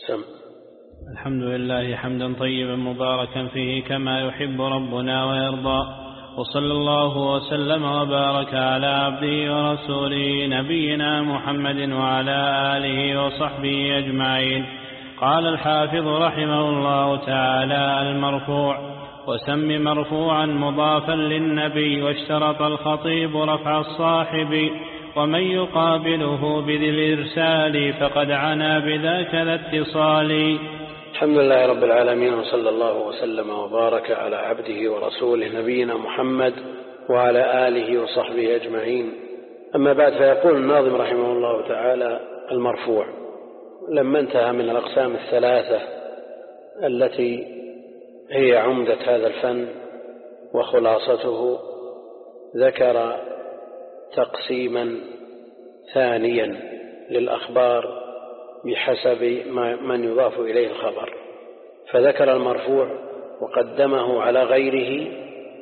سم. الحمد لله حمدا طيبا مباركا فيه كما يحب ربنا ويرضى، وصلى الله وسلم وبارك على عبده ورسوله نبينا محمد وعلى آله وصحبه أجمعين. قال الحافظ رحمه الله تعالى: المرفوع. وسم مرفوعا مضافا للنبي، واشترط الخطيب رفع الصاحب، ومن يقابله بذي الإرسال فقد عنا بذاك ذا اتصال. الحمد لله رب العالمين، وصلى الله وسلم وبارك على عبده ورسوله نبينا محمد وعلى آله وصحبه أجمعين. أما بعد، فيقول الناظم رحمه الله تعالى: المرفوع. لما انتهى من الأقسام الثلاثة التي هي عمدة هذا الفن وخلاصته، ذكر تقسيما ثانيا للأخبار بحسب من يضاف إليه الخبر، فذكر المرفوع وقدمه على غيره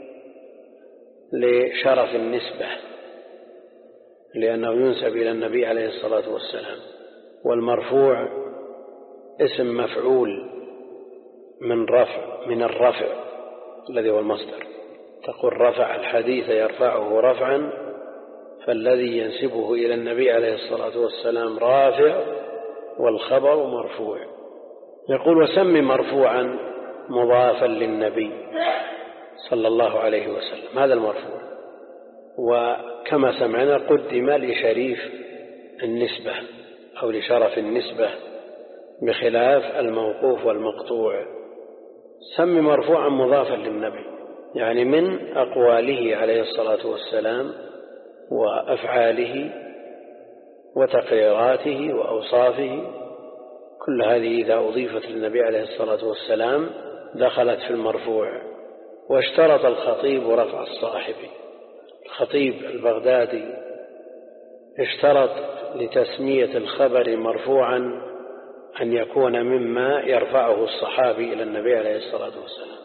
لشرف النسبة، لأنه ينسب إلى النبي عليه الصلاة والسلام. والمرفوع اسم مفعول من الرفع الذي هو المصدر. تقول رفع الحديث يرفعه رفعا، فالذي ينسبه إلى النبي عليه الصلاة والسلام رافع، والخبر مرفوع. يقول: وسم مرفوعا مضافا للنبي صلى الله عليه وسلم. هذا المرفوع، وكما سمعنا قدم لشريف النسبة أو لشرف النسبة، بخلاف الموقوف والمقطوع. سم مرفوعا مضافا للنبي، يعني من أقواله عليه الصلاة والسلام وأفعاله وتقريراته وأوصافه، كل هذه إذا أضيفت للنبي عليه الصلاة والسلام دخلت في المرفوع. واشترط الخطيب رفع الصاحب. الخطيب البغدادي اشترط لتسمية الخبر مرفوعا أن يكون مما يرفعه الصحابي إلى النبي عليه الصلاة والسلام،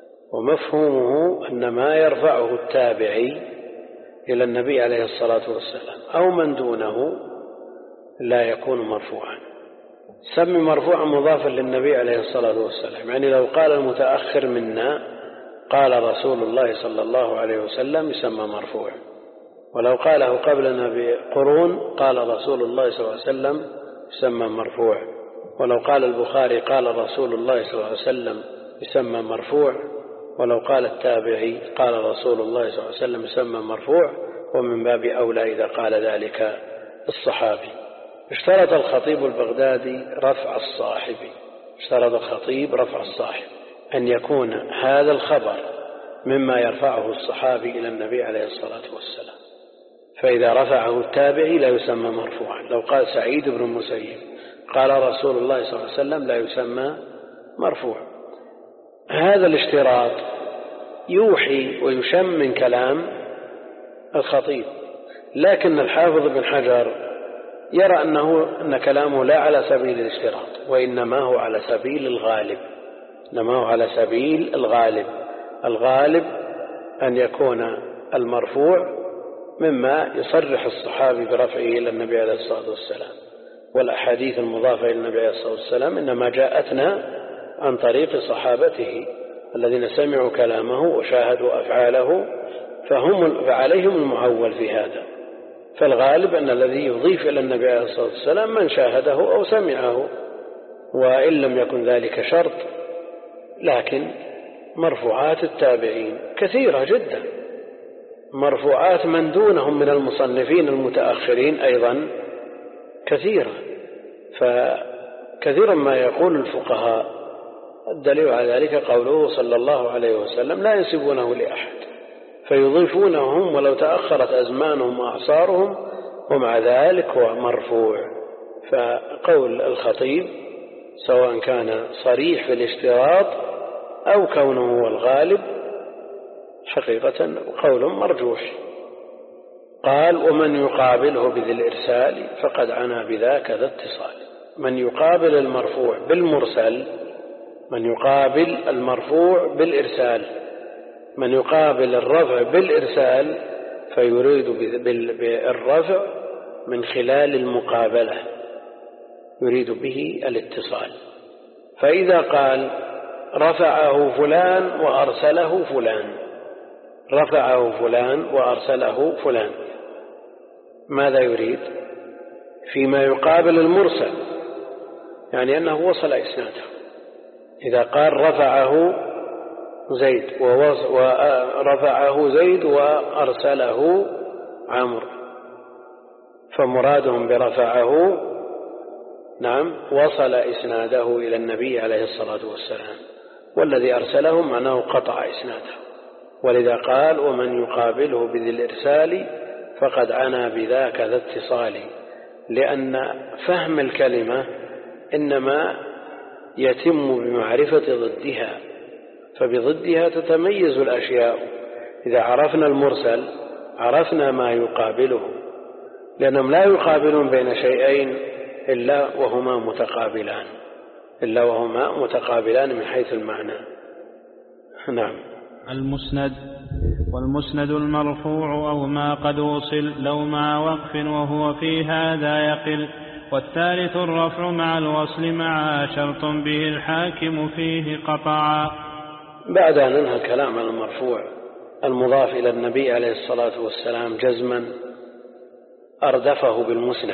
ومفهومه أن ما يرفعه التابعي إلى النبي عليه الصلاة والسلام أو من دونه لا يكون مرفوعا. سمي مرفوعا مضافا للنبي عليه الصلاة والسلام، يعني لو قال المتأخر منا قال رسول الله صلى الله عليه وسلم يسمى مرفوع، ولو قاله قبلنا بقرون قال رسول الله صلى الله عليه وسلم يسمى مرفوع، ولو قال البخاري قال رسول الله صلى الله عليه وسلم يسمى مرفوع، ولو قال التابعي قال رسول الله صلى الله عليه وسلم يسمى مرفوع، ومن باب أولى إذا قال ذلك الصحابي. اشترط الخطيب البغدادي رفع الصاحب. اشترط الخطيب رفع الصاحب، أن يكون هذا الخبر مما يرفعه الصحابي إلى النبي عليه الصلاة والسلام، فإذا رفعه التابعي لا يسمى مرفوعا. لو قال سعيد بن المسيب قال رسول الله صلى الله عليه وسلم لا يسمى مرفوع. هذا الاشتراط يوحي ويشم من كلام الخطيب، لكن الحافظ بن حجر يرى أن كلامه لا على سبيل الاشتراط، وإنما هو على سبيل الغالب. إنما هو على سبيل الغالب. الغالب أن يكون المرفوع مما يصرح الصحابي برفعه إلى النبي عليه الصلاة والسلام، والأحاديث المضافة إلى النبي عليه الصلاة والسلام إنما جاءتنا عن طريق صحابته الذين سمعوا كلامه وشاهدوا أفعاله، فعليهم المعول في هذا. فالغالب أن الذي يضيف إلى النبي عليه الصلاة والسلام من شاهده أو سمعه، وإن لم يكن ذلك شرط. لكن مرفوعات التابعين كثيرة جدا، مرفوعات من دونهم من المصنفين المتأخرين أيضا كثيرة. فكثيرا ما يقول الفقهاء الدليل على ذلك قوله صلى الله عليه وسلم لا ينسبونه لأحد، فيضيفونهم ولو تأخرت أزمانهم وأعصارهم، ومع ذلك هو مرفوع. فقول الخطيب سواء كان صريح في الاشتراط أو كونه هو الغالب حقيقة قول مرجوح. قال: ومن يقابله بذي الإرسال فقد عنا بذاك ذا اتصال. من يقابل المرفوع بالمرسل، من يقابل المرفوع بالإرسال، من يقابل الرفع بالإرسال فيريد بالرفع من خلال المقابلة، يريد به الاتصال. فإذا قال رفعه فلان وأرسله فلان، رفعه فلان وأرسله فلان، ماذا يريد؟ فيما يقابل المرسل، يعني أنه وصل إسناده. إذا قال رفعه زيد ورفعه زيد وأرسله عمرو، فمرادهم برفعه نعم وصل إسناده إلى النبي عليه الصلاة والسلام، والذي أرسله معناه قطع إسناده. ولذا قال ومن يقابله بذي الإرسال فقد عنا بذاك ذا اتصال، لأن فهم الكلمة إنما يتم بمعرفة ضدها، فبضدها تتميز الأشياء. إذا عرفنا المرسل عرفنا ما يقابله، لأنهم لا يقابلون بين شيئين إلا وهما متقابلان من حيث المعنى. نعم. المسند والمسند المرفوع أو ما قد وصل لو مع وقف وهو في هذا يقل. والثالث الرفع مع الوصل مع شرط به الحاكم فيه قطعا. بعد أن انهى الكلام عن المرفوع المضاف إلى النبي عليه الصلاة والسلام جزما أردفه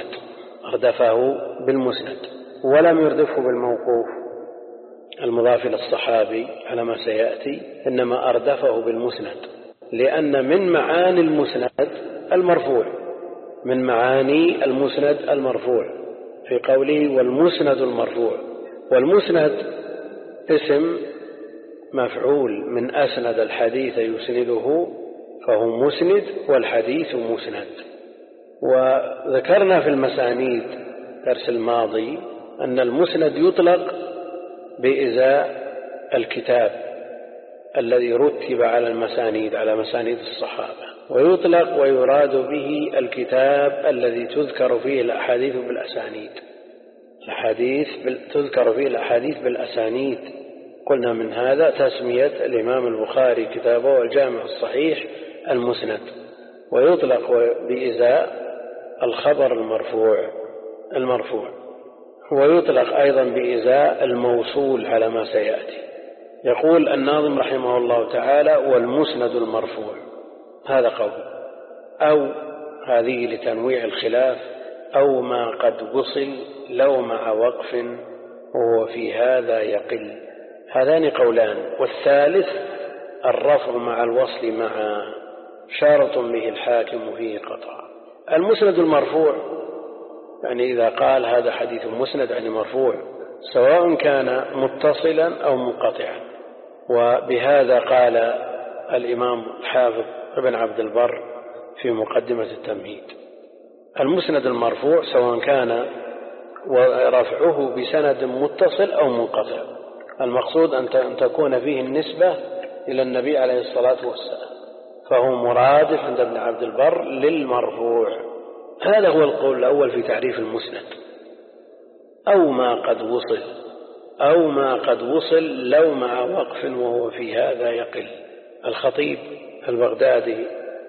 بالمسند ولم يردفه بالموقوف المضاف إلى الصحابي على ما سيأتي، إنما أردفه بالمسند، لأن من معاني المسند المرفوع في قوله والمسند المرفوع. والمسند اسم مفعول من أسند الحديث يسنده فهو مسند، والحديث مسند. وذكرنا في المسانيد درس الماضي أن المسند يطلق بإزاء الكتاب الذي رتب على المسانيد على مسانيد الصحابة، ويطلق ويراد به الكتاب الذي تذكر فيه الأحاديث بالأسانيد. قلنا من هذا تسمية الإمام البخاري كتابه الجامع الصحيح المسند. ويطلق بإزاء الخبر المرفوع، ويطلق أيضا بإزاء الموصول على ما سيأتي. يقول الناظم رحمه الله تعالى والمسند المرفوع، هذا قول، أو هذه لتنويع الخلاف، أو ما قد وصل لو مع وقف وهو في هذا يقل. هذان قولان. والثالث الرفع مع الوصل مع شارط به الحاكم فيه قطع. المسند المرفوع يعني إذا قال هذا حديث مسند يعني مرفوع، سواء كان متصلا أو منقطعا. وبهذا قال الإمام الحافظ ابن عبد البر في مقدمة التمهيد: المسند المرفوع سواء كان رفعه بسند متصل أو منقطع، المقصود أن تكون فيه النسبة إلى النبي عليه الصلاة والسلام، فهو مرادف عند ابن عبد البر للمرفوع. هذا هو القول الأول في تعريف المسند. أو ما قد وصل لو مع وقف وهو في هذا يقل. الخطيب البغدادي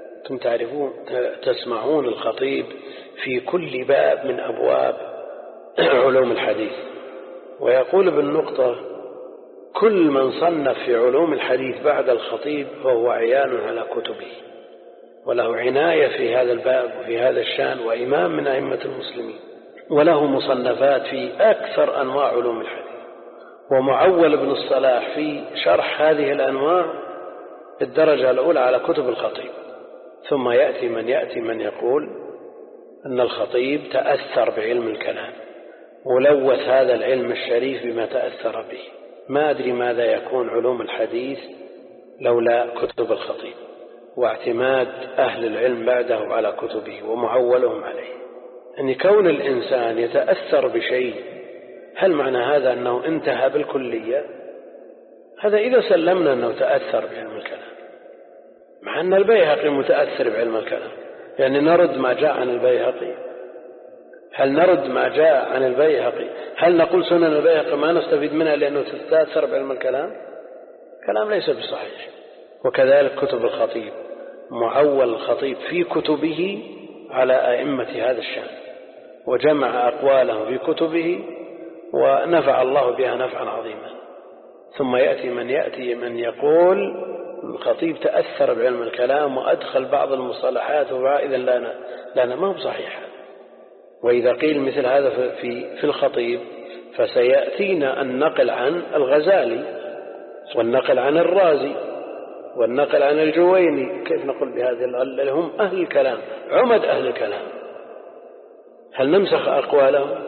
تسمعون الخطيب في كل باب من أبواب علوم الحديث، ويقول بالنقطة: كل من صنف في علوم الحديث بعد الخطيب فهو عيان على كتبه، وله عناية في هذا الباب وفي هذا الشان، وإمام من أئمة المسلمين، وله مصنفات في أكثر أنواع علوم الحديث. ومعول ابن الصلاح في شرح هذه الأنواع الدرجة الأولى على كتب الخطيب. ثم يأتي من يقول أن الخطيب تأثر بعلم الكلام ولوث هذا العلم الشريف بما تأثر به. ما أدري ماذا يكون علوم الحديث لولا كتب الخطيب واعتماد أهل العلم بعده على كتبه ومعولهم عليه. أن كون الإنسان يتأثر بشيء، هل معنى هذا أنه انتهى بالكلية؟ هذا إذا سلمنا أنه تأثر بعلم الكلام، مع أن البيهقي متأثر بعلم الكلام، يعني نرد ما جاء عن البيهقي؟ هل نرد ما جاء عن البيهقي؟ هل نقول سنن البيهقي ما نستفيد منها لأنه تتأثر بعلم الكلام؟ كلام ليس بصحيح. وكذلك كتب الخطيب، معول الخطيب في كتبه على أئمة هذا الشأن، وجمع أقواله في كتبه ونفع الله بها نفعا عظيما. ثم يأتي من يقول الخطيب تأثر بعلم الكلام وأدخل بعض المصطلحات إذا لا ما هو صحيح. وإذا قيل مثل هذا في الخطيب فسيأتينا النقل عن الغزالي والنقل عن الرازي والنقل عن الجويني. كيف نقول بهذه اللي هم أهل الكلام، عمد أهل الكلام؟ هل نمسخ أقوالهم؟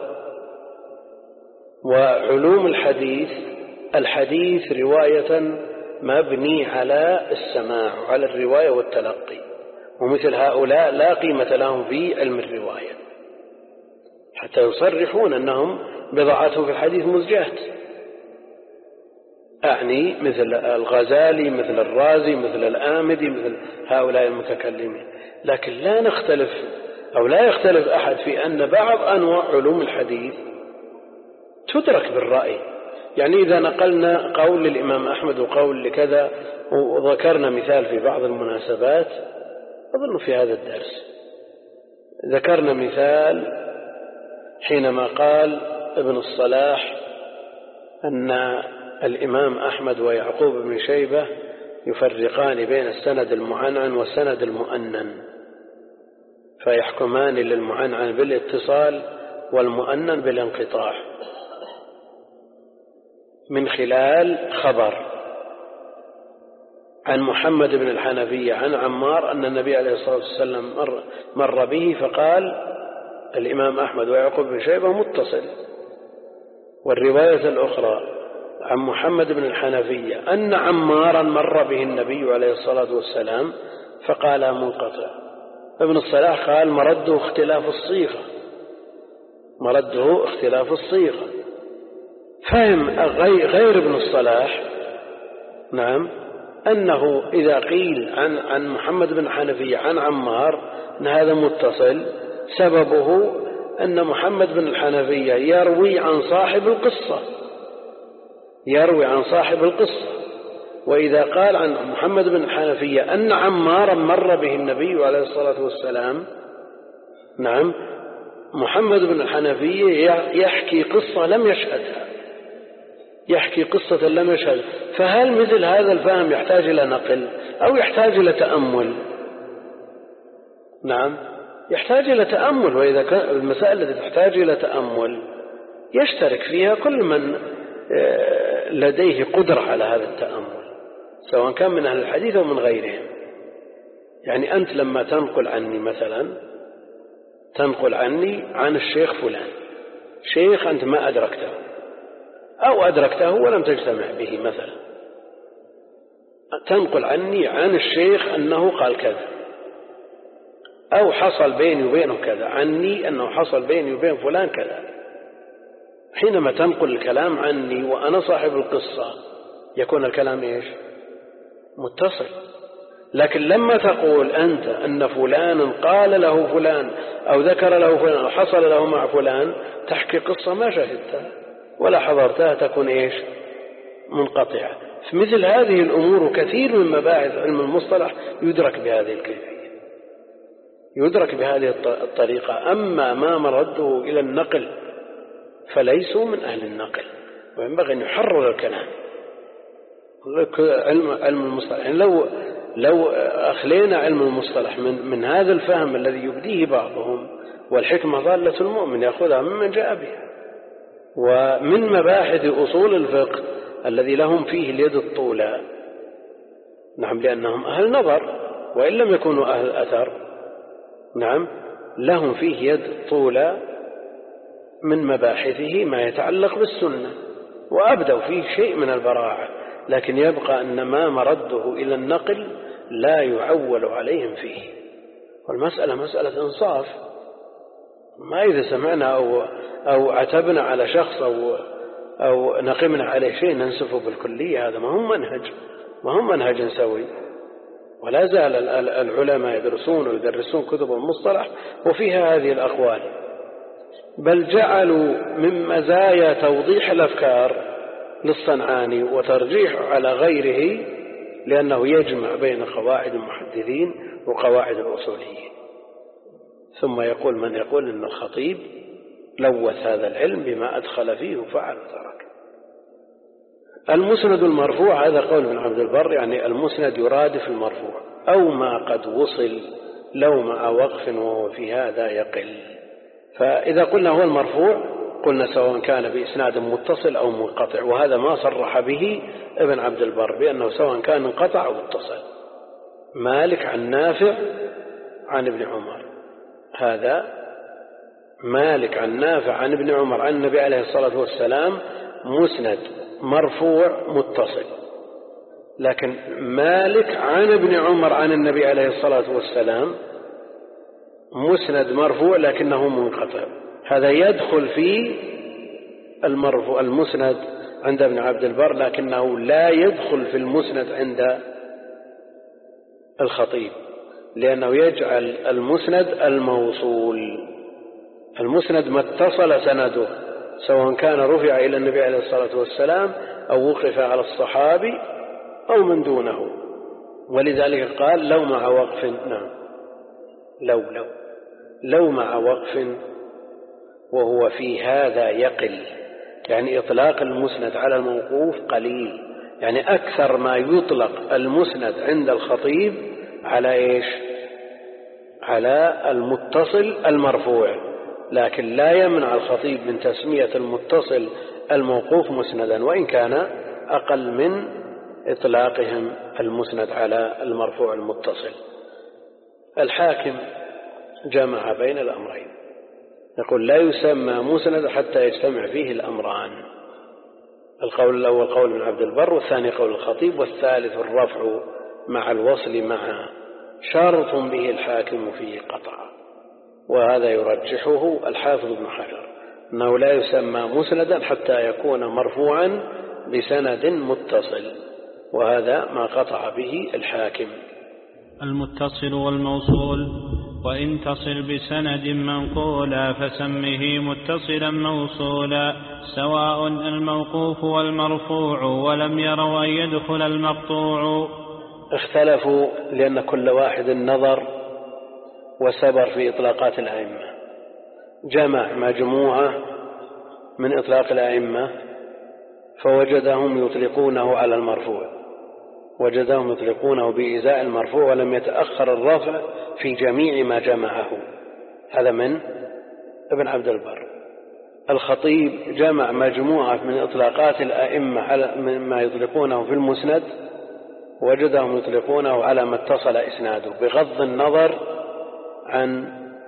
وعلوم الحديث رواية مبني على السماع وعلى الرواية والتلقي، ومثل هؤلاء لا قيمة لهم في علم الرواية حتى يصرحون أنهم بضاعته في الحديث مزجات. أعني مثل الغزالي، مثل الرازي، مثل الآمدي، مثل هؤلاء المتكلمين. لكن لا نختلف أو لا يختلف أحد في أن بعض أنواع علوم الحديث تدرك بالرأي. يعني إذا نقلنا قول للإمام أحمد وقول لكذا وذكرنا مثال في بعض المناسبات، أظن في هذا الدرس ذكرنا مثال حينما قال ابن الصلاح أن الإمام أحمد ويعقوب بن شيبة يفرقان بين السند المعنعن والسند المؤنن، فيحكمان للمعنعن بالاتصال والمؤنن بالانقطاع من خلال خبر عن محمد بن الحنفية عن عمار أن النبي عليه الصلاة والسلام مر به فقال الإمام أحمد ويعقوب بن شيبة متصل. والرواية الأخرى عن محمد بن الحنفية أن عمارا مر به النبي عليه الصلاة والسلام فقال منقطع. ابن الصلاح قال مرده اختلاف الصيغة. فهم غير ابن الصلاح نعم أنه إذا قيل عن محمد بن الحنفية عن عمار أن هذا متصل سببه أن محمد بن الحنفية يروي عن صاحب القصة. وإذا قال عن محمد بن الحنفية أن عمارا مر به النبي عليه الصلاة والسلام نعم محمد بن الحنفية يحكي قصة لم يشهدها، فهل مثل هذا الفهم يحتاج إلى نقل أو يحتاج إلى تأمل؟ نعم يحتاج إلى تأمل. وإذا كان المسائل التي تحتاج إلى تأمل يشترك فيها كل من لديه قدرة على هذا التأمل سواء كان من أهل الحديث أو من غيرهم. يعني أنت لما تنقل عني مثلا عن الشيخ فلان، شيخ أنت ما أدركته أو أدركته ولم تجتمع به مثلا، تنقل عني عن الشيخ أنه قال كذا أو حصل بيني وبينه كذا، عني أنه حصل بيني وبين فلان كذا. حينما تنقل الكلام عني وأنا صاحب القصة يكون الكلام إيش؟ متصل. لكن لما تقول أنت أن فلان قال له فلان أو ذكر له فلان أو حصل له مع فلان، تحكي قصة ما شهدتها ولا حضرتها، تكون إيش؟ منقطعة. في مثل هذه الأمور كثير من مباحث علم المصطلح يدرك بهذه الكيفية، يدرك بهذه الطريقة. أما ما مرده إلى النقل فليسوا من أهل النقل، وينبغي أن يحرر الكلام. علم المصطلح يعني لو أخلينا علم المصطلح من هذا الفهم الذي يبديه بعضهم، والحكمة ضالة المؤمن يأخذها ممن جاء بها، ومن مباحث أصول الفقه الذي لهم فيه اليد الطولى نعم لأنهم أهل نظر وإن لم يكونوا أهل أثر نعم لهم فيه يد طولى من مباحثه ما يتعلق بالسنة وأبدوا فيه شيء من البراعة، لكن يبقى أن ما مرده إلى النقل لا يعول عليهم فيه. والمسألة مسألة إنصاف، ما إذا سمعنا أو عتبنا على شخص أو نقمنا عليه شيء ننسفه بالكلية، هذا ما هم منهج سوي. ولا زال العلماء يدرسون ويدرسون كتب المصطلح وفيها هذه الأقوال، بل جعلوا من مزايا توضيح الأفكار للصنعاني وترجيحه على غيره لأنه يجمع بين قواعد المحدثين وقواعد الأصوليين. ثم يقول من يقول أن الخطيب لوث هذا العلم بما أدخل فيه وفعل وترك. المسند المرفوع هذا قول ابن عبد البر، يعني المسند يرادف المرفوع أو ما قد وصل لو مع وقف وهو في هذا يقل. فإذا قلنا هو المرفوع قلنا سواء كان بإسناد متصل أو منقطع، وهذا ما صرح به ابن عبد البر بأنه سواء كان انقطع أو متصل. مالك عن نافع عن ابن عمر، هذا مالك عن نافع عن ابن عمر عن النبي عليه الصلاة والسلام مسند مرفوع متصل. لكن مالك عن ابن عمر عن النبي عليه الصلاة والسلام مسند مرفوع لكنه منقطع، هذا يدخل في المرفوع المسند عند ابن عبد البر، لكنه لا يدخل في المسند عند الخطيب، لأنه يجعل المسند الموصول. المسند ما اتصل سنده سواء كان رفع إلى النبي عليه الصلاة والسلام أو وقف على الصحابي أو من دونه. ولذلك قال لو مع وقف، نعم لو مع وقف وهو في هذا يقل، يعني إطلاق المسند على الموقوف قليل، يعني أكثر ما يطلق المسند عند الخطيب على إيش؟ على المتصل المرفوع، لكن لا يمنع الخطيب من تسمية المتصل الموقوف مسندا وإن كان أقل من إطلاقهم المسند على المرفوع المتصل. الحاكم جمع بين الأمرين، يقول لا يسمى مسند حتى يجتمع فيه الأمران. القول الأول قول ابن عبد البر، والثاني قول الخطيب، والثالث الرفع مع الوصل مع شرط به الحاكم فيه قطع. وهذا يرجحه الحافظ ابن حجر أنه لا يسمى مسندا حتى يكون مرفوعا بسند متصل، وهذا ما قطع به الحاكم. المتصل والموصول وإن تصل بسند منقولا فسمه متصلا موصولا، سواء الموقوف والمرفوع ولم يروا أن يدخل المقطوع. اختلفوا لأن كل واحد نظر وسبر في إطلاقات الأئمة، جمع مجموعة من إطلاق الأئمة فوجدهم يطلقونه على المرفوع، وجدهم يطلقونه بإزاء المرفوع ولم يتأخر الرفع في جميع ما جمعه. هذا من ابن عبد البر. الخطيب جمع مجموعة من إطلاقات الأئمة على ما يطلقونه في المسند، وجدهم يطلقونه على ما اتصل إسناده بغض النظر عن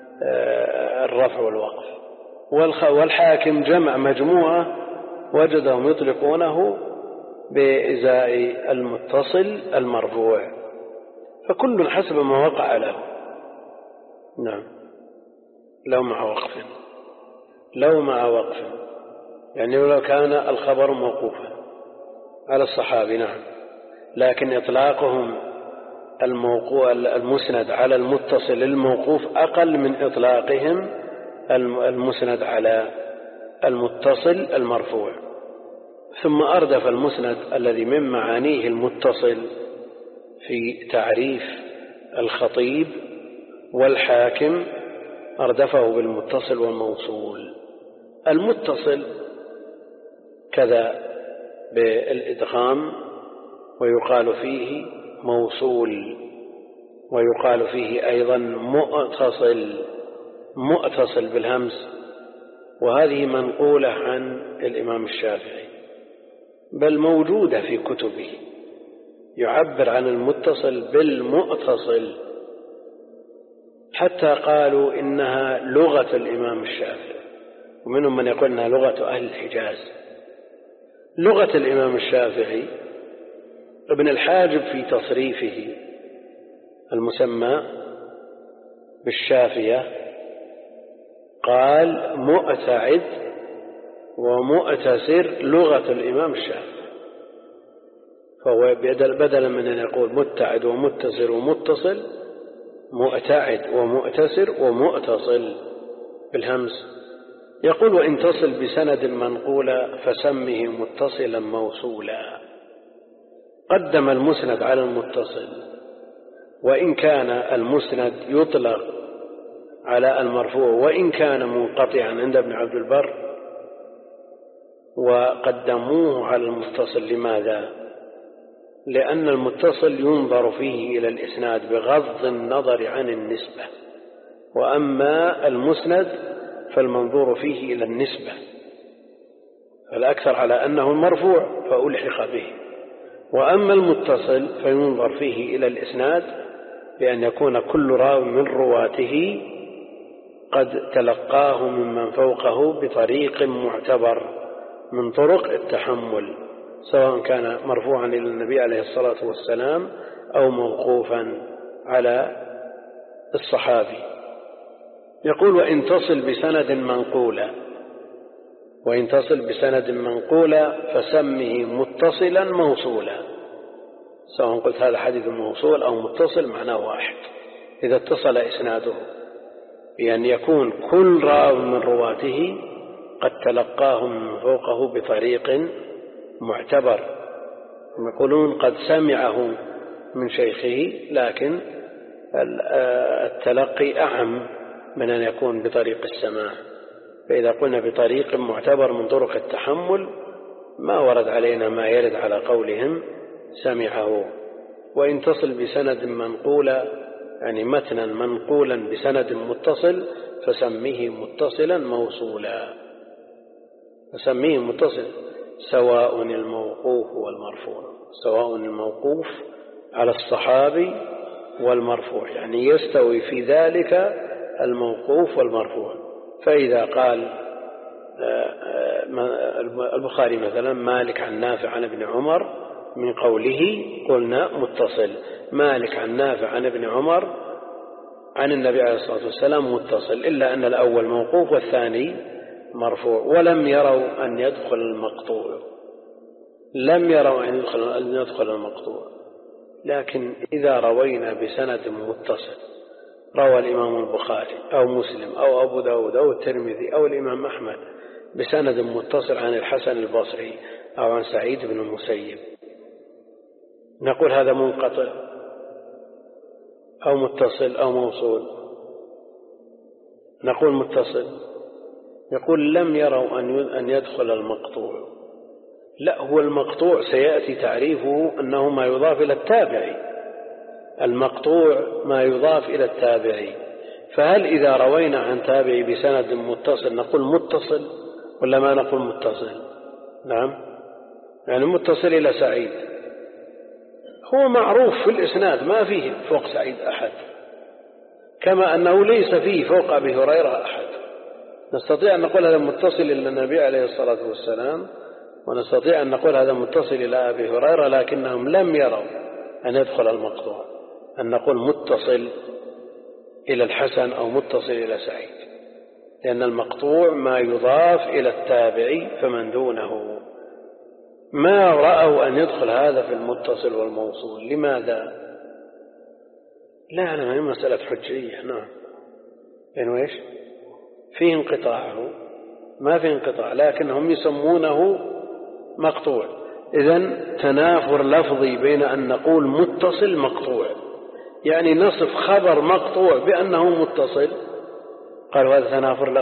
الرفع والوقف. والحاكم جمع مجموعة وجدهم يطلقونه بإزاء المتصل المرفوع، فكل حسب ما وقع له. نعم لو مع وقف يعني لو كان الخبر موقوفا على الصحابي، نعم، لكن إطلاقهم المسند على المتصل الموقوف أقل من إطلاقهم المسند على المتصل المرفوع. ثم أردف المسند الذي من معانيه المتصل في تعريف الخطيب والحاكم، أردفه بالمتصل والموصول. المتصل كذا بالإدغام، ويقال فيه موصول، ويقال فيه أيضا مؤتصل بالهمز، وهذه منقولة عن الإمام الشافعي بل موجودة في كتبه، يعبر عن المتصل بالمؤتصل، حتى قالوا إنها لغة الإمام الشافعي، ومنهم من يقول إنها لغة أهل الحجاز. لغة الإمام الشافعي ابن الحاجب في تصريفه المسمى بالشافية قال مؤتعد ومؤتسر لغة الإمام الشافعي، فهو بدلا من أن يقول متعد ومتسر ومتصل، مؤتعد ومؤتسر ومؤتصل بالهمز. يقول وإن تصل بسند منقولا فسمه متصلا موصولا. قدم المسند على المتصل، وإن كان المسند يطلق على المرفوع وإن كان منقطعا عند ابن عبد البر، وقدموه على المتصل. لماذا؟ لأن المتصل ينظر فيه إلى الإسناد بغض النظر عن النسبة، وأما المسند فالمنظور فيه إلى النسبة، فالأكثر على أنه المرفوع فألحق به. وأما المتصل فينظر فيه إلى الإسناد بأن يكون كل راو من رواته قد تلقاه ممن فوقه بطريق معتبر من طرق التحمل، سواء كان مرفوعا إلى النبي عليه الصلاة والسلام أو موقوفا على الصحابي. يقول: وإن تصل بسند منقولا فسمه متصلا موصولا. سواء قلت هذا حديث موصول أو متصل معناه واحد، إذا اتصل إسناده بأن يكون كل راو من رواته قد تلقاه من فوقه بطريق معتبر. يقولون قد سمعه من شيخه، لكن التلقي أعم من أن يكون بطريق السماع. فإذا قلنا بطريق معتبر من طرق التحمل ما ورد علينا ما يرد على قولهم سمعه. وإن تصل بسند منقولا، يعني متنا منقولا بسند متصل، فسميه متصلا موصولا. فسميه متصل، سواء الموقوف والمرفوع، سواء الموقوف على الصحابي والمرفوع، يعني يستوي في ذلك الموقوف والمرفوع. فإذا قال البخاري مثلا: مالك عن نافع عن ابن عمر، من قوله قلنا متصل. مالك عن نافع عن ابن عمر عن النبي عليه الصلاة والسلام متصل، إلا أن الأول موقوف والثاني مرفوع. ولم يروا أن يدخل المقطوع، لم يروا أن يدخل المقطوع. لكن إذا روينا بسند متصل، روى الإمام البخاري أو مسلم أو أبو داود أو الترمذي أو الإمام أحمد بسند متصل عن الحسن البصري أو عن سعيد بن المسيب، نقول هذا منقطع أو متصل أو موصول؟ نقول متصل. يقول: لم يروا أن يدخل المقطوع. لا، هو المقطوع سيأتي تعريفه أنه ما يضاف إلى التابعي. المقطوع ما يضاف إلى التابعي. فهل إذا روينا عن تابعي بسند متصل نقول متصل ولا ما نقول متصل؟ نعم، يعني متصل إلى سعيد، هو معروف في الإسناد ما فيه فوق سعيد أحد، كما أنه ليس فيه فوق أبي هريرة أحد. نستطيع أن نقول هذا متصل إلى النبي عليه الصلاة والسلام، ونستطيع أن نقول هذا متصل إلى أبي هريرة، لكنهم لم يروا أن يدخل المقطوع، أن نقول متصل إلى الحسن أو متصل إلى سعيد، لأن المقطوع ما يضاف إلى التابعي فمن دونه. ما رأوا أن يدخل هذا في المتصل والموصول. لماذا؟ لا، هي مسألة حجية. نعم، يعني إيش؟ فيه انقطاعه، ما فيه انقطاع، لكنهم يسمونه مقطوع. إذن تنافر لفظي بين أن نقول متصل مقطوع، يعني نصف خبر مقطوع بأنه متصل، قالوا هذا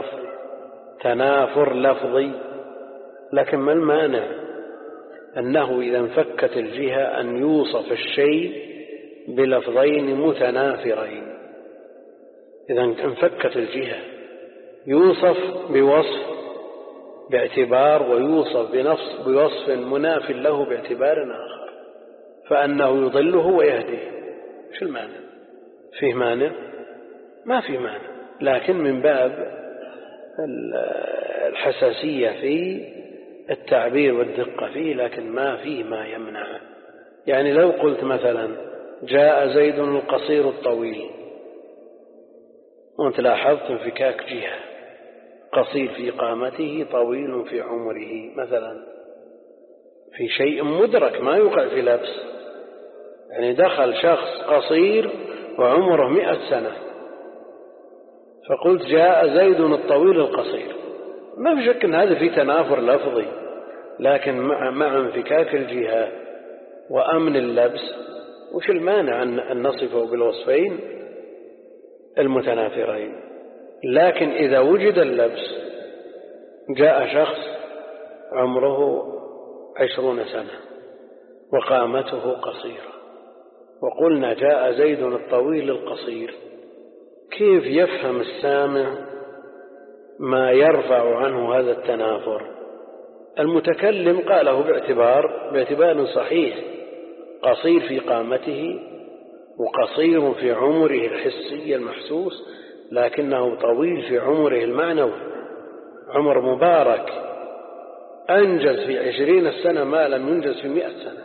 تنافر لفظي. لكن ما المانع أنه إذا انفكت الجهة أن يوصف الشيء بلفظين متنافرين؟ إذا انفكت الجهة يوصف بوصف باعتبار ويوصف بوصف مناف له باعتبار آخر، فأنه يضله ويهديه. شو المانع؟ فيه مانع؟ ما فيه مانع، لكن من باب الحساسية في التعبير والدقة فيه، لكن ما فيه ما يمنع. يعني لو قلت مثلا: جاء زيد القصير الطويل، وانت لاحظت انفكاك جهة، قصير في قامته طويل في عمره مثلا، في شيء مدرك ما يوقع في لبس، يعني دخل شخص قصير وعمره 100 سنة، فقلت جاء زيد الطويل القصير، ما في شك أن هذا في تنافر لفظي، لكن مع انفكاك الجهة وأمن اللبس وش المانع أن نصفه بالوصفين المتنافرين؟ لكن إذا وجد اللبس، جاء شخص عمره 20 سنة وقامته قصيرة، وقلنا جاء زيد الطويل القصير، كيف يفهم السامع ما يرفع عنه هذا التنافر؟ المتكلم قاله باعتبار صحيح، قصير في قامته وقصير في عمره الحسي المحسوس، لكنه طويل في عمره المعنوي، عمر مبارك أنجز في 20 سنة ما لم ينجز في 100 سنة.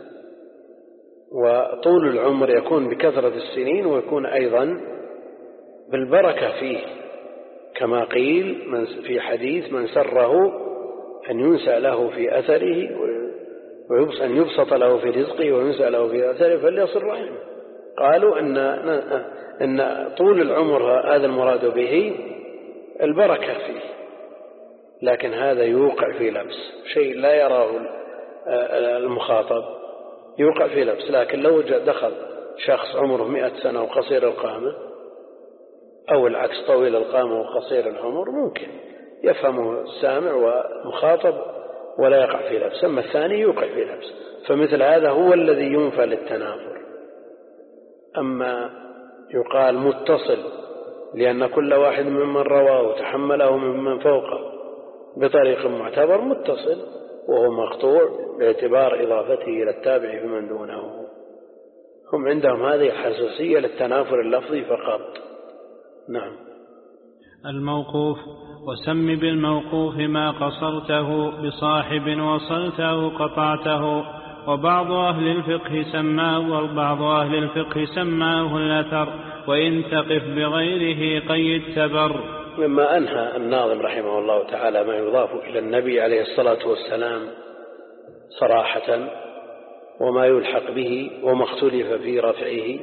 وطول العمر يكون بكثرة السنين، ويكون أيضا بالبركة فيه، كما قيل في حديث: من سره أن ينسى له في أثره أن يبسط له في رزقه وينسى له في أثره فليصل رحمه. قالوا إن طول العمر هذا المراد به البركة فيه، لكن هذا يوقع في لبس، شيء لا يراه المخاطب، يوقع في لبس. لكن لو دخل شخص عمره 100 سنة وقصير القامة، أو العكس طويل القامة وقصير العمر، ممكن يفهمه السامع ومخاطب ولا يقع في لبس. أما الثاني يوقع في لبس، فمثل هذا هو الذي ينفى للتنافر. أما يقال متصل لأن كل واحد ممن رواه وتحمله ممن فوقه بطريق معتبر متصل، وهو مقطوع باعتبار إضافته إلى التابع بمن دونه. هم عندهم هذه الحساسية للتنافر اللفظي فقط. نعم. الموقوف: وسم بالموقوف ما قصرته بصاحب وصلته قطعته. وبعض أهل الفقه سماه الأثر، وإن تقف بغيره قيد تبر. مما أنهى الناظم رحمه الله تعالى ما يضاف إلى النبي عليه الصلاة والسلام صراحة، وما يلحق به، وما اختلف في رفعه،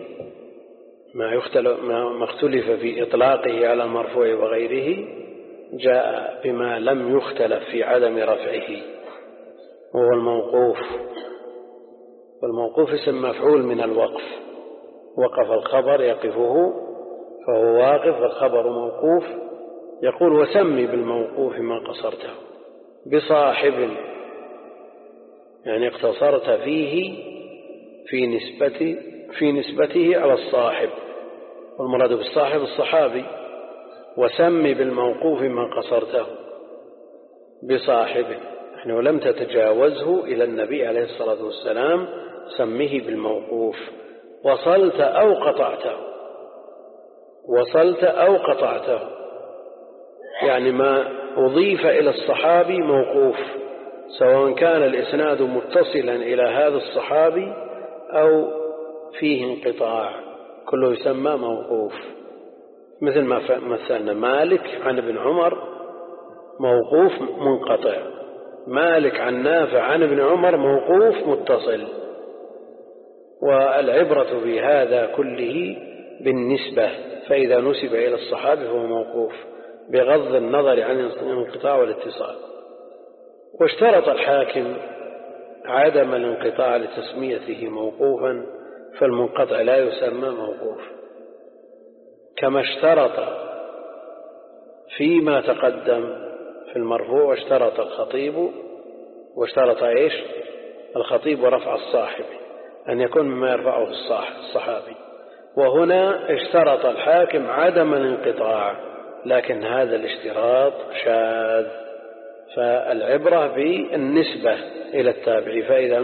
ما اختلف في إطلاقه على المرفوع وغيره، جاء بما لم يختلف في عدم رفعه، وهو الموقوف. والموقوف اسم مفعول من الوقف، وقف الخبر يقفه فهو واقف، والخبر موقوف. يقول: وسمي بالموقوف ما قصرته بصاحب، يعني اقتصرت فيه في نسبته على الصاحب، والمراد بالصاحب الصحابي. وسمي بالموقوف ما قصرته بصاحبه، يعني ولم تتجاوزه إلى النبي عليه الصلاة والسلام، سميه بالموقوف. وصلت أو قطعته، يعني ما أضيف إلى الصحابي موقوف، سواء كان الإسناد متصلا إلى هذا الصحابي أو فيه انقطاع، كله يسمى موقوف. مثل ما مثلنا: مالك عن ابن عمر موقوف منقطع، مالك عن نافع عن ابن عمر موقوف متصل. والعبرة بهذا كله بالنسبة، فإذا نسب إلى الصحابي فهو موقوف بغض النظر عن الانقطاع والاتصال. واشترط الحاكم عدم الانقطاع لتسميته موقوفا، فالمنقطع لا يسمى موقوف، كما اشترط فيما تقدم في المرفوع. واشترط الخطيب ورفع الصاحب أن يكون مما يرفعه الصحابي. وهنا اشترط الحاكم عدم الانقطاع، لكن هذا الاشتراط شاذ، فالعبرة بالنسبة إلى التابعي، فإذا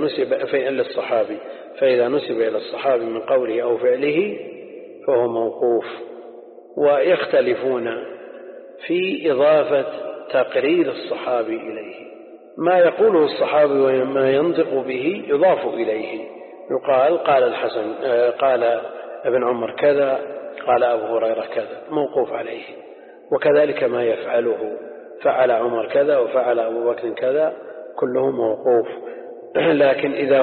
نسب إلى الصحابي من قوله أو فعله فهو موقوف. ويختلفون في إضافة تقرير الصحابي إليه، ما يقوله الصحابي وما ينطق به يضاف إليه، يقال: قال الحسن، قال ابن عمر كذا، قال أبو هريرة كذا، موقوف عليه. وكذلك ما يفعله، فعل عمر كذا وفعل أبو بكر كذا، كله موقوف. لكن إذا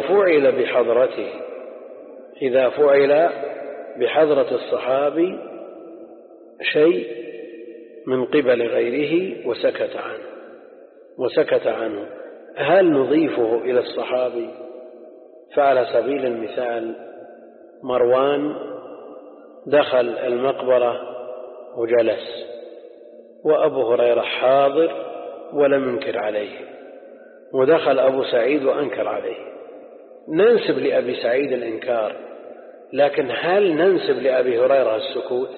فعل بحضرة الصحابي شيء من قبل غيره وسكت عنه، هل نضيفه إلى الصحابي؟ فعلى سبيل المثال: مروان دخل المقبرة وجلس، وأبو هريرة حاضر ولم ينكر عليه، ودخل أبو سعيد وأنكر عليه. ننسب لأبي سعيد الإنكار، لكن هل ننسب لأبي هريرة السكوت؟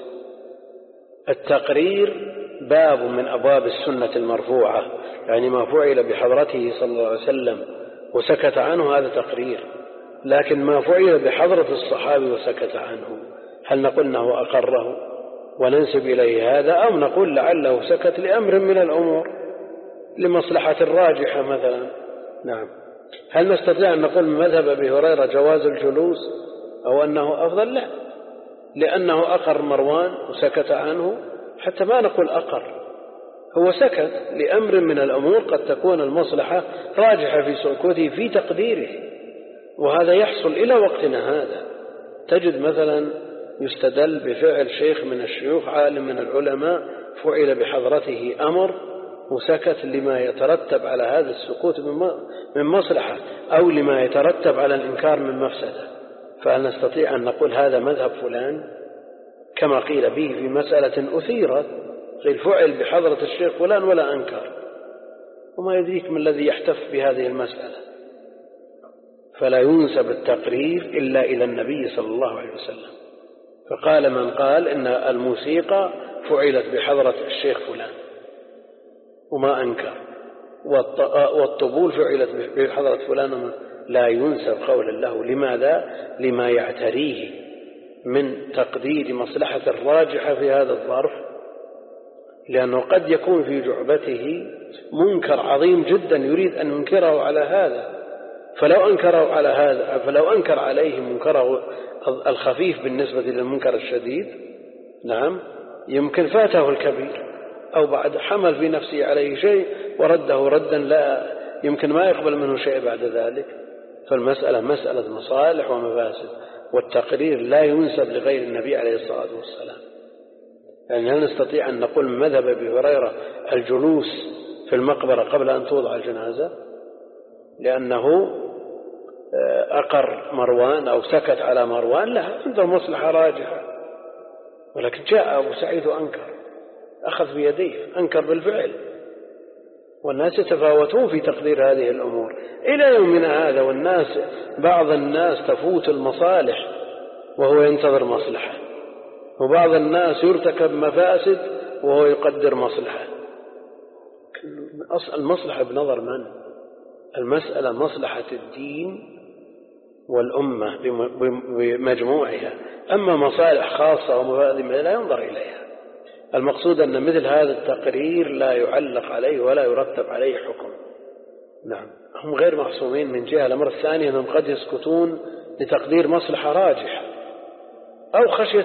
التقرير باب من أبواب السنة المرفوعة، يعني ما فعل بحضرته صلى الله عليه وسلم وسكت عنه هذا تقرير، لكن ما فعل بحضرة الصحابي وسكت عنه هل نقول أنه أقره وننسب إليه هذا، أو نقول لعله سكت لأمر من الأمور لمصلحة الراجحة مثلا؟ نعم. هل نستطيع أن نقول من مذهب أبي هريرة جواز الجلوس أو أنه أفضل؟ لا، لأنه أقر مروان وسكت عنه، حتى ما نقول أقر، هو سكت لأمر من الأمور قد تكون المصلحة راجحة في سكوته في تقديره، وهذا يحصل إلى وقتنا هذا. تجد مثلا يستدل بفعل شيخ من الشيوخ عالم من العلماء فعل بحضرته أمر وسكت لما يترتب على هذا السكوت من مصلحة، أو لما يترتب على الإنكار من مفسدة، فهل نستطيع أن نقول هذا مذهب فلان كما قيل به في مسألة أثيرت، قيل فعل بحضرة الشيخ فلان ولا أنكر، وما يدريك من الذي يحتف بهذه المسألة؟ فلا ينسب التقرير إلا إلى النبي صلى الله عليه وسلم. فقال من قال إن الموسيقى فعلت بحضرة الشيخ فلان وما أنكر، والطبول فعلت بحضرة فلان، لا ينسب قولا له. لماذا؟ لما يعتريه من تقدير مصلحة الراجحة في هذا الظرف، لأنه قد يكون في جعبته منكر عظيم جدا يريد أن ينكره على هذا، فلو أنكر عليه منكره الخفيف بالنسبة للمنكر الشديد، نعم، يمكن فاته الكبير، أو بعد حمل في نفسه عليه شيء ورده ردا لا يمكن ما يقبل منه شيء بعد ذلك. فالمسألة مسألة مصالح ومفاسد، والتقرير لا ينسب لغير النبي عليه الصلاة والسلام. يعني هل نستطيع أن نقول من مذهب أبي هريرة الجلوس في المقبرة قبل أن توضع الجنازة لأنه أقر مروان أو سكت على مروان؟ لا، عنده مصلحة راجحة، ولكن جاء أبو سعيد وأنكر، أخذ بيديه، أنكر بالفعل، والناس يتفاوتون في تقدير هذه الأمور إلى يومنا هذا. والناس بعض الناس تفوت المصالح وهو ينتظر مصلحة، وبعض الناس يرتكب مفاسد وهو يقدر مصلحة. المصلحة بنظر من؟ المسألة مصلحة الدين والأمة بمجموعها، أما مصالح خاصة ومفاسد لا ينظر إليها. المقصود أن مثل هذا التقرير لا يعلق عليه ولا يرتب عليه حكم. نعم، هم غير معصومين من جهة. الأمر الثاني أنهم قد يسكتون لتقدير مصلحة راجحة أو خشية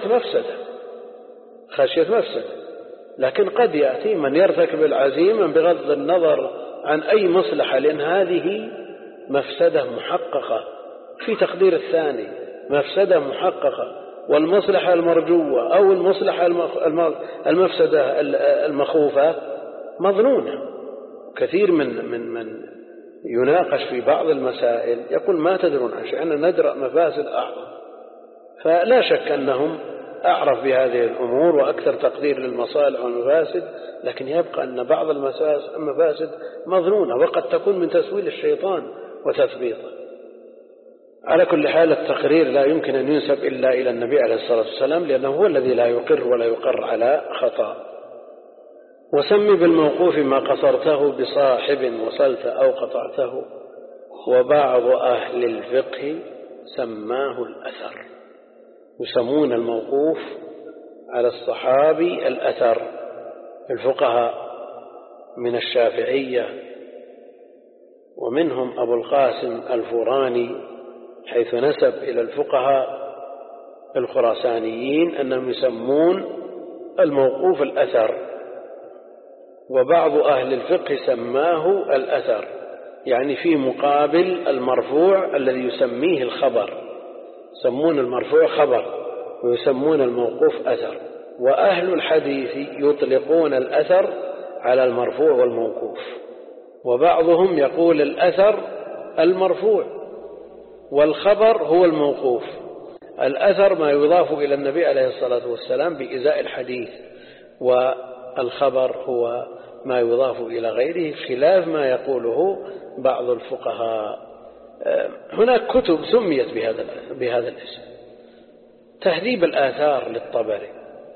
مفسدة، لكن قد يأتي من يرتكب العزيمة بغض النظر عن أي مصلحة، لأن هذه مفسدة محققة في تقدير الثاني، مفسدة محققة، والمصلحة المرجوة أو المصلحة المفسدة المخوفة مظنونة. كثير من يناقش في بعض المسائل يقول ما تدرون عن شيء، أننا ندرأ مفاسد أعظم. فلا شك أنهم أعرف بهذه الأمور وأكثر تقدير للمصالح والمفاسد، لكن يبقى أن بعض المفاسد مظنونة وقد تكون من تسويل الشيطان وتثبيطه. على كل حال التقرير لا يمكن أن ينسب إلا إلى النبي عليه الصلاة والسلام، لأنه هو الذي لا يقر ولا يقر على خطأ. وسمي بالموقوف ما قصرته بصاحب وصلت أو قطعته، وبعض أهل الفقه سماه الأثر. يسمون الموقوف على الصحابي الأثر. الفقهاء من الشافعية ومنهم أبو القاسم الفوراني، حيث نسب إلى الفقهاء الخراسانيين أنهم يسمون الموقوف الأثر. وبعض أهل الفقه سماه الأثر، يعني في مقابل المرفوع الذي يسميه الخبر، يسمون المرفوع خبر ويسمون الموقوف أثر. وأهل الحديث يطلقون الأثر على المرفوع والموقوف، وبعضهم يقول الأثر المرفوع والخبر هو الموقوف. الأثر ما يضاف إلى النبي عليه الصلاة والسلام بإزاء الحديث، والخبر هو ما يضاف إلى غيره، خلاف ما يقوله بعض الفقهاء. هناك كتب سميت بهذا الاسم: تهذيب الآثار للطبري،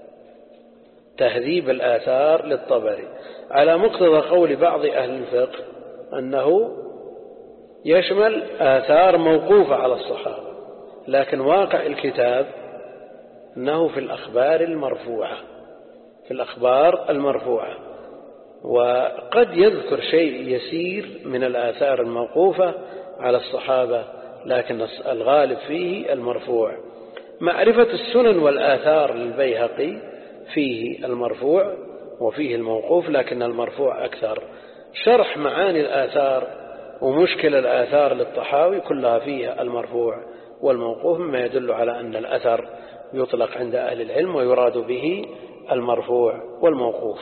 تهذيب الآثار للطبري، على مقتضى قول بعض أهل الفقه أنه يشمل آثار موقوفة على الصحابة، لكن واقع الكتاب أنه في الأخبار المرفوعة، في الأخبار المرفوعة، وقد يذكر شيء يسير من الآثار الموقوفة على الصحابة، لكن الغالب فيه المرفوع. معرفة السنن والآثار للبيهقي فيه المرفوع وفيه الموقوف، لكن المرفوع أكثر. شرح معاني الآثار ومشكل الآثار للطحاوي كلها فيها المرفوع والموقوف، مما يدل على أن الأثر يطلق عند أهل العلم ويراد به المرفوع والموقوف.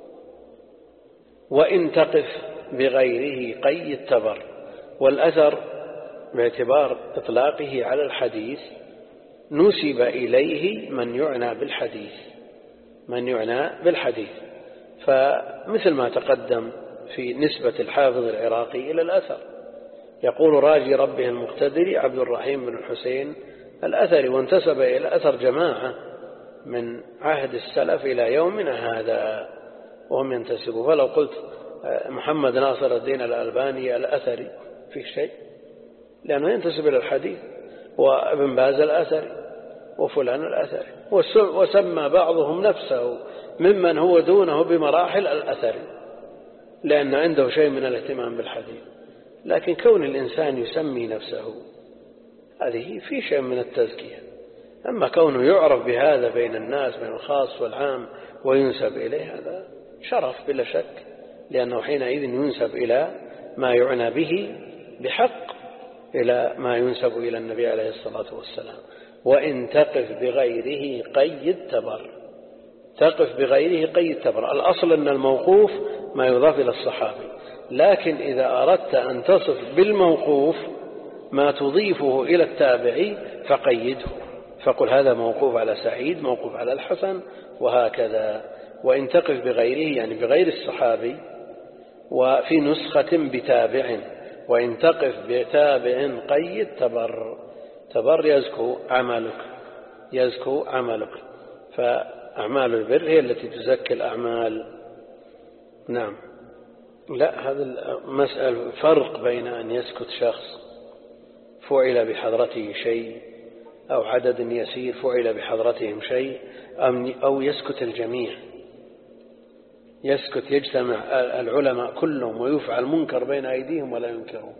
وإن تقف بغيره قيد تبر. والأثر باعتبار إطلاقه على الحديث نسب إليه من يعنى بالحديث، من يعنى بالحديث، فمثل ما تقدم في نسبة الحافظ العراقي إلى الأثر، يقول راجي ربه المقتدر عبد الرحيم بن الحسين الأثري، وانتسب إلى أثر جماعة من عهد السلف إلى يومنا هذا وهم ينتسبوا. فلو قلت محمد ناصر الدين الألباني الأثري في شيء، لأنه ينتسب إلى الحديث، وابن باز الأثري وفلان الأثري، وسمى بعضهم نفسه ممن هو دونه بمراحل الأثري، لأن عنده شيء من الاهتمام بالحديث. لكن كون الإنسان يسمي نفسه هذه في شيء من التزكية. أما كونه يعرف بهذا بين الناس، بين الخاص والعام، وينسب إليه، هذا شرف بلا شك، لأنه حينئذ ينسب إلى ما يعنى به بحق، إلى ما ينسب إلى النبي عليه الصلاة والسلام. وإن تقف بغيره قيد تبر. تقف بغيره قيد تبر. الأصل أن الموقوف ما يضاف إلى الصحابي، لكن إذا أردت أن تصف بالموقوف ما تضيفه إلى التابعي فقيده، فقل هذا موقوف على سعيد، موقوف على الحسن، وهكذا. وإن تقف بغيره يعني بغير الصحابي، وفي نسخة بتابع، وإن تقف بتابع قيد تبر. تبر يزكو عملك، يزكو عملك، فأعمال البر هي التي تزكي الأعمال. نعم. لا، هذا المسألة فرق بين أن يسكت شخص فعل بحضرته شيء، أو عدد يسير فعل بحضرتهم شيء، أو يسكت الجميع، يسكت يجتمع العلماء كلهم ويفعل منكر بين أيديهم ولا ينكرون،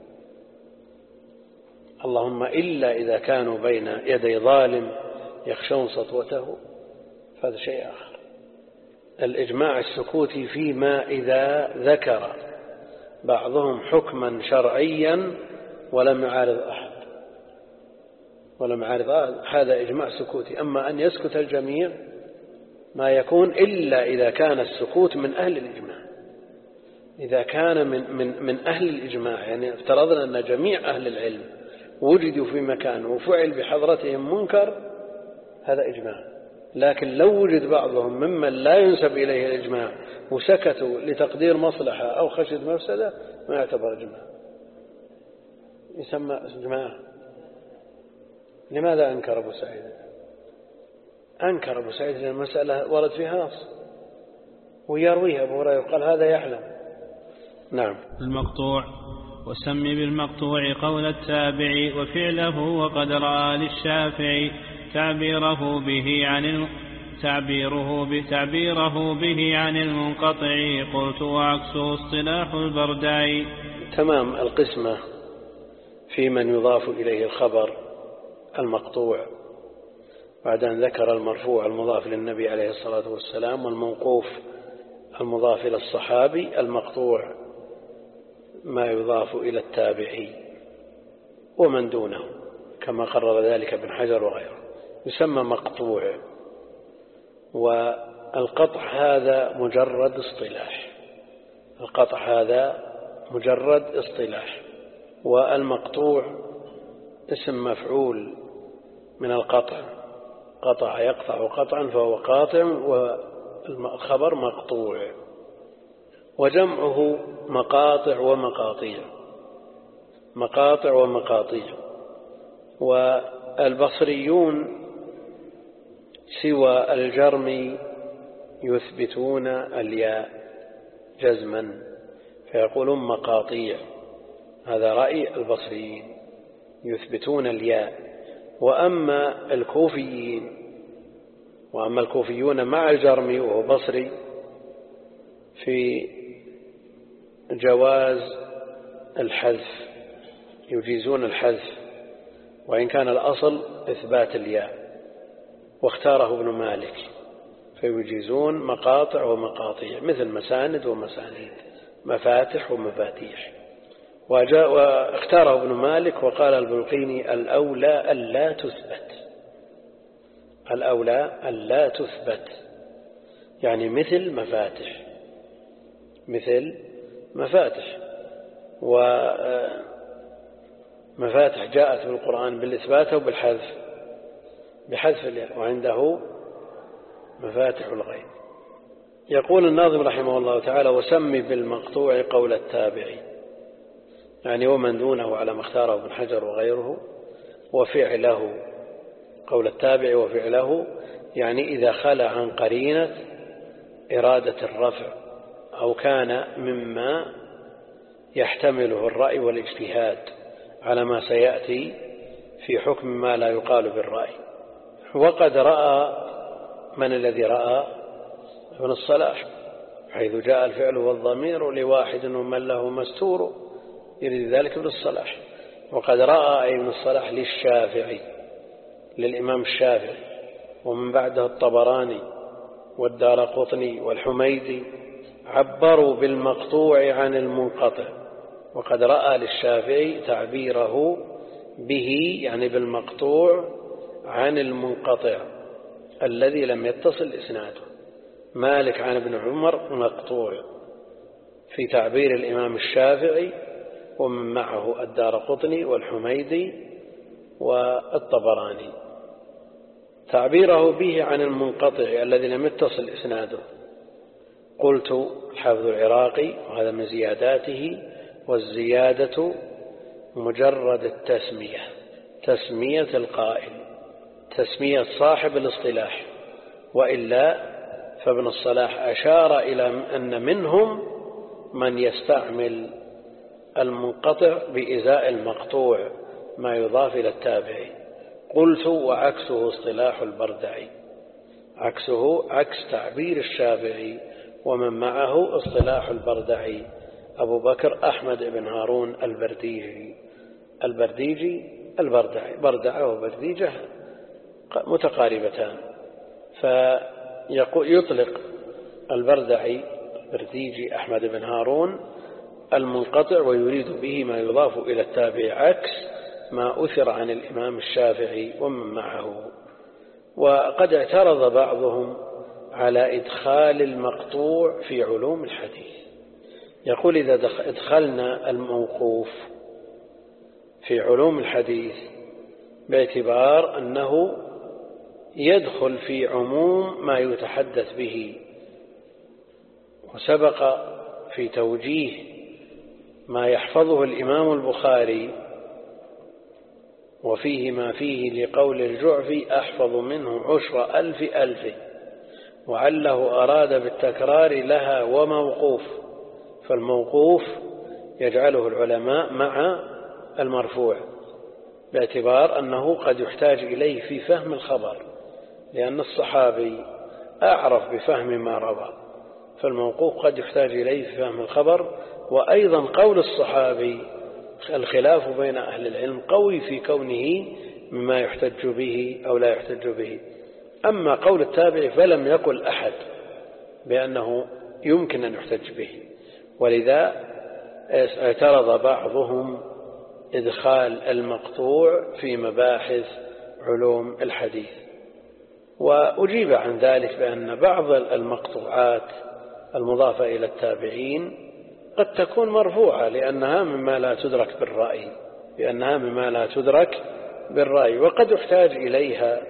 اللهم إلا إذا كانوا بين يدي ظالم يخشون سطوته، فهذا شيء آخر. الإجماع السكوتي فيما إذا ذكر بعضهم حكما شرعيا ولم يعارض أحد، ولم يعارض أحد، هذا إجماع سكوتي. أما أن يسكت الجميع ما يكون إلا إذا كان السكوت من أهل الإجماع. إذا كان من أهل الإجماع، يعني افترضنا أن جميع أهل العلم وجدوا في مكان وفعل بحضرتهم منكر، هذا إجماع. لكن لو وجد بعضهم ممن لا ينسب إليه الإجماع وسكتوا لتقدير مصلحة أو خشية مفسدة، ما يعتبر إجماع، يسمى إجماع. لماذا أنكر أبو سعيد؟ أنكر أبو سعيد لأن المسألة ورد فيها نص، ويرويها أبو هريرة قال هذا يحلم. نعم. المقطوع. وسم بالمقطوع قول التابع وفعله، وقد رأى للشافعي تعبيره به عن المنقطع. قلت وعكسه اصطلاح البرداعي. تمام القسمة في من يضاف إليه الخبر المقطوع، بعد أن ذكر المرفوع المضاف للنبي عليه الصلاة والسلام، والموقوف المضاف إلى الصحابي. المقطوع ما يضاف إلى التابعي ومن دونه، كما قرر ذلك ابن حجر وغيره، يسمى مقطوع. والقطع هذا مجرد اصطلاح، القطع هذا مجرد اصطلاح، والمقطوع اسم مفعول من القطع، قطع يقطع قطعا فهو قاطع، الخبر مقطوع، وجمعه مقاطع ومقاطيع، مقاطع ومقاطيع. والبصريون سوى الجرم يثبتون الياء جزما فيقولون مقاطيع، هذا رأي البصريين يثبتون الياء. وأما الكوفيون مع الجرم وهو بصري في جواز الحذف، يجيزون الحذف وإن كان الأصل إثبات الياء، واختاره ابن مالك، فيجيزون مقاطع ومقاطيع مثل مساند ومسانيد، مفاتح ومفاتيح. واختاره ابن مالك وقال البلقيني الأولى ألا تثبت، الأولى ألا تثبت، يعني مثل مفاتح، مثل مفاتح. ومفاتح جاءت بالقرآن بالإثبات وبالحذف، بحذف الياء، وعنده مفاتح الغيب. يقول الناظم رحمه الله تعالى: وسمي بالمقطوع قول التابعي، يعني ومن دونه على ما اختاره ابن حجر وغيره، وفعله، قول التابع وفعله يعني إذا خلى عن قرينة إرادة الرفع أو كان مما يحتمله الرأي والاجتهاد على ما سيأتي في حكم ما لا يقال بالرأي. وقد رأى، من الذي رأى؟ ابن الصلاح، حيث جاء الفعل والضمير لواحد ومن له مستور، يريد ذلك ابن الصلاح. وقد رأى أي ابن الصلاح للشافعي، للإمام الشافعي، ومن بعده الطبراني والدارقطني والحميدي، عبروا بالمقطوع عن المنقطع. وقد رأى للشافعي تعبيره به، يعني بالمقطوع عن المنقطع الذي لم يتصل إسناده. مالك عن ابن عمر مقطوع في تعبير الإمام الشافعي، ومن معه الدارقطني والحميدي والطبراني، تعبيره به عن المنقطع الذي لم يتصل إسناده. قلت الحافظ العراقي، وهذا من زياداته: والزيادة مجرد التسمية، تسمية القائل، تسمية صاحب الاصطلاح، وإلا فابن الصلاح أشار إلى أن منهم من يستعمل المنقطع بإزاء المقطوع ما يضاف إلى التابعي. قلت وعكسه اصطلاح البردعي، عكسه عكس تعبير الشافعي ومن معه اصطلاح البردعي أبو بكر أحمد بن هارون البرديجي البردعي، بردعة وبرديجة متقاربتان، فيطلق البردعي برديجي أحمد بن هارون المنقطع ويريد به ما يضاف إلى التابع، عكس ما أثر عن الإمام الشافعي ومن معه. وقد اعترض بعضهم على إدخال المقطوع في علوم الحديث، يقول إذا ادخلنا الموقوف في علوم الحديث باعتبار أنه يدخل في عموم ما يتحدث به، وسبق في توجيه ما يحفظه الإمام البخاري وفيه ما فيه لقول الجعفي أحفظ منه 10,000 وعله أراد بالتكرار لها وموقوف، فالموقوف يجعله العلماء مع المرفوع باعتبار أنه قد يحتاج إليه في فهم الخبر، لأن الصحابي أعرف بفهم ما روى، فالموقوف قد يحتاج إليه في فهم الخبر. وأيضا قول الصحابي الخلاف بين أهل العلم قوي في كونه مما يحتج به أو لا يحتج به. أما قول التابع فلم يقل أحد بأنه يمكن أن يحتج به، ولذا اعترض بعضهم إدخال المقطوع في مباحث علوم الحديث. وأجيب عن ذلك بأن بعض المقطوعات المضافة إلى التابعين قد تكون مرفوعة لأنها مما لا تدرك بالرأي، وقد يحتاج إليها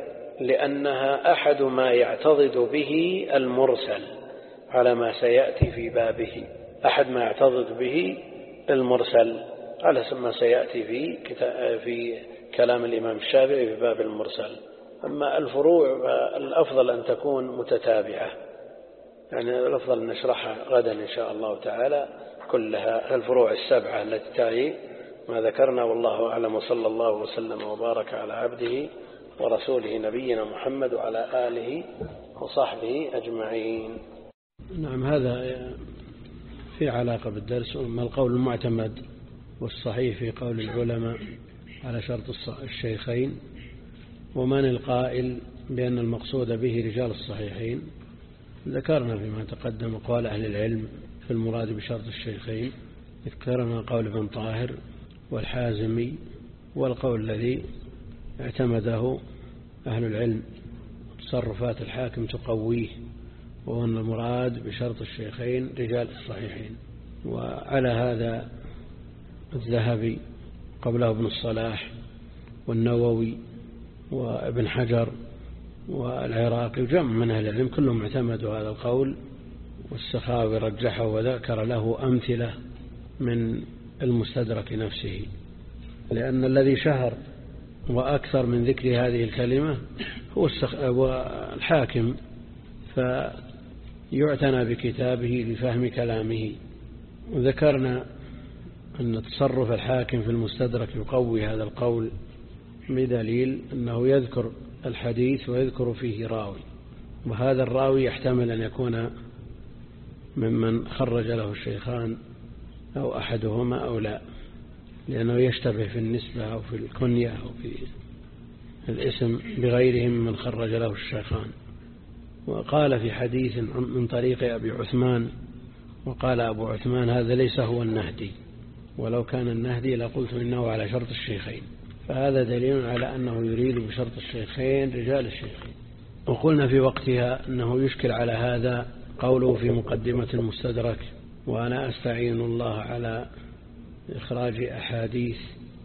لأنها أحد ما يعتضد به المرسل على ما سيأتي في بابه، أحد ما يعتضد به المرسل على ما سيأتي في كلام الإمام الشافعي في باب المرسل. أما الفروع الأفضل أن تكون متتابعة، يعني الأفضل أن نشرحها غدا إن شاء الله تعالى كلها، الفروع السبعة التي تعي ما ذكرنا. والله أعلم، وصلى الله وسلم وبارك على عبده ورسوله نبينا محمد وعلى آله وصحبه أجمعين. نعم، هذا في علاقة بالدرس. ما القول المعتمد والصحيح في قول العلماء على شرط الشيخين، ومن القائل بأن المقصود به رجال الصحيحين؟ ذكرنا فيما تقدم قول أهل العلم في المراد بشرط الشيخين، ذكرنا قول ابن طاهر والحازمي، والقول الذي اعتمده أهل العلم تصرفات الحاكم تقويه، وأن المراد بشرط الشيخين رجال الصحيحين. وعلى هذا الذهبي قبله ابن الصلاح والنووي وابن حجر والعراقي وجمع من أهل العلم كلهم اعتمدوا هذا القول، والسخاوي رجحه وذكر له أمثلة من المستدرك نفسه، لأن الذي شهر وأكثر من ذكر هذه الكلمة هو الحاكم، فيعتنى بكتابه لفهم كلامه. وذكرنا أن تصرف الحاكم في المستدرك يقوي هذا القول بدليل أنه يذكر الحديث ويذكر فيه راوي، وهذا الراوي يحتمل أن يكون ممن خرج له الشيخان أو أحدهما أو لا، لأنه يشتبه في النسبة أو في الكنية أو في الاسم بغيرهم من خرج له الشيخان. وقال في حديث من طريق أبي عثمان، وقال أبو عثمان هذا ليس هو النهدي، ولو كان النهدي لقلت إنه على شرط الشيخين، فهذا دليل على أنه يريد بشرط الشيخين رجال الشيخين. وقلنا في وقتها أنه يشكل على هذا قوله في مقدمة المستدرك: وأنا أستعين الله على إخراج أحاديث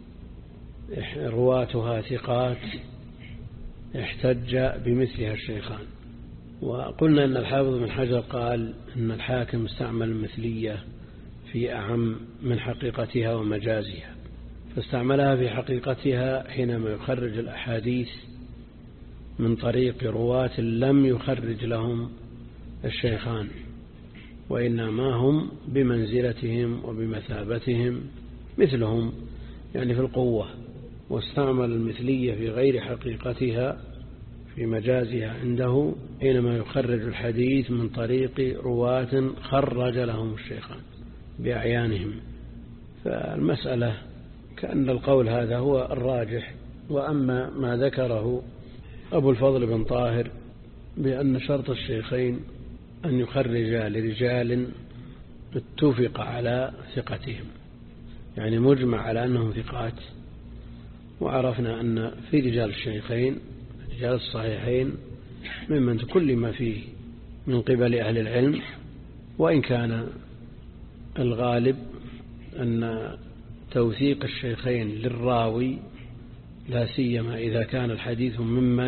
رواتها ثقات احتج بمثلها الشيخان. وقلنا أن الحافظ بن حجر قال أن الحاكم استعمل المثلية في أعم من حقيقتها ومجازها، فاستعملها في حقيقتها حينما يخرج الأحاديث من طريق رواة لم يخرج لهم الشيخان، وإنما هم بمنزلتهم وبمثابتهم مثلهم يعني في القوة، واستعمل المثلية في غير حقيقتها في مجازها عنده حينما يخرج الحديث من طريق رواة خرج لهم الشيخان بأعيانهم. فالمسألة كأن القول هذا هو الراجح. وأما ما ذكره أبو الفضل بن طاهر بأن شرط الشيخين أن يخرج لرجال اتفق على ثقتهم، يعني مجمع على أنهم ثقات، وعرفنا أن في رجال الشيخين رجال الصحيحين ممن تكلم فيه من قبل أهل العلم، وإن كان الغالب أن توثيق الشيخين للراوي لا سيما إذا كان الحديث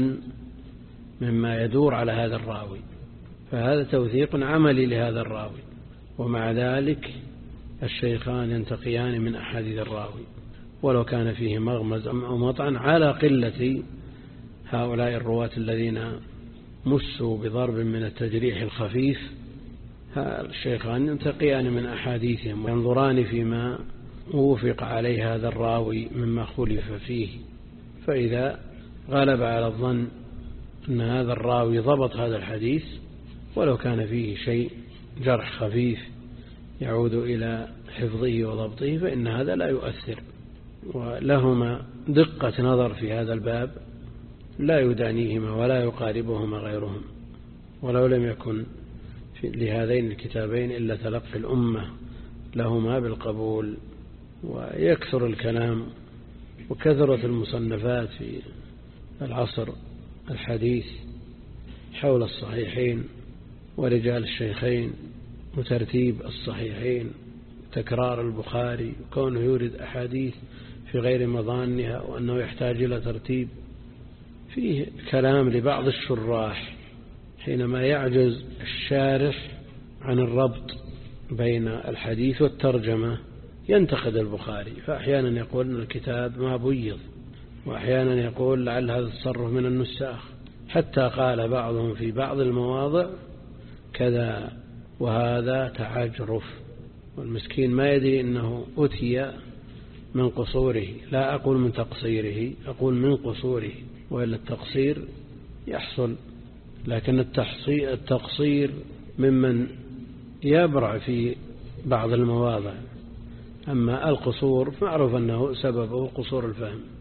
مما يدور على هذا الراوي، فهذا توثيق عملي لهذا الراوي، ومع ذلك الشيخان ينتقيان من أحاديث الراوي ولو كان فيه مغمز أو مطعن على قلة هؤلاء الرواة الذين مسوا بضرب من التجريح الخفيف. الشيخان ينتقيان من أحاديثهم وينظران فيما وفق عليه هذا الراوي مما خلف فيه، فإذا غلب على الظن أن هذا الراوي ضبط هذا الحديث ولو كان فيه شيء جرح خفيف يعود إلى حفظه وضبطه فإن هذا لا يؤثر. ولهما دقة نظر في هذا الباب لا يدانيهما ولا يقاربهما غيرهم، ولو لم يكن لهذين الكتابين إلا تلقي الأمة لهما بالقبول. ويكثر الكلام وكثرة المصنفات في العصر الحديث حول الصحيحين ورجال الشيخين وترتيب الصحيحين، تكرار البخاري وكونه يورد أحاديث في غير مظانها، وأنه يحتاج إلى ترتيب فيه كلام لبعض الشراح حينما يعجز الشارح عن الربط بين الحديث والترجمة ينتقد البخاري، فأحيانا يقول أن الكتاب ما بيض، وأحيانا يقول لعل هذا التصرف من النساخ، حتى قال بعضهم في بعض المواضع كذا وهذا تعجرف، والمسكين ما يدري أنه أتي من قصوره، لا أقول من تقصيره، أقول من قصوره، وإلا التقصير يحصل، لكن التقصير ممن يبرع في بعض المواضع، أما القصور معروف أنه سببه قصور الفهم.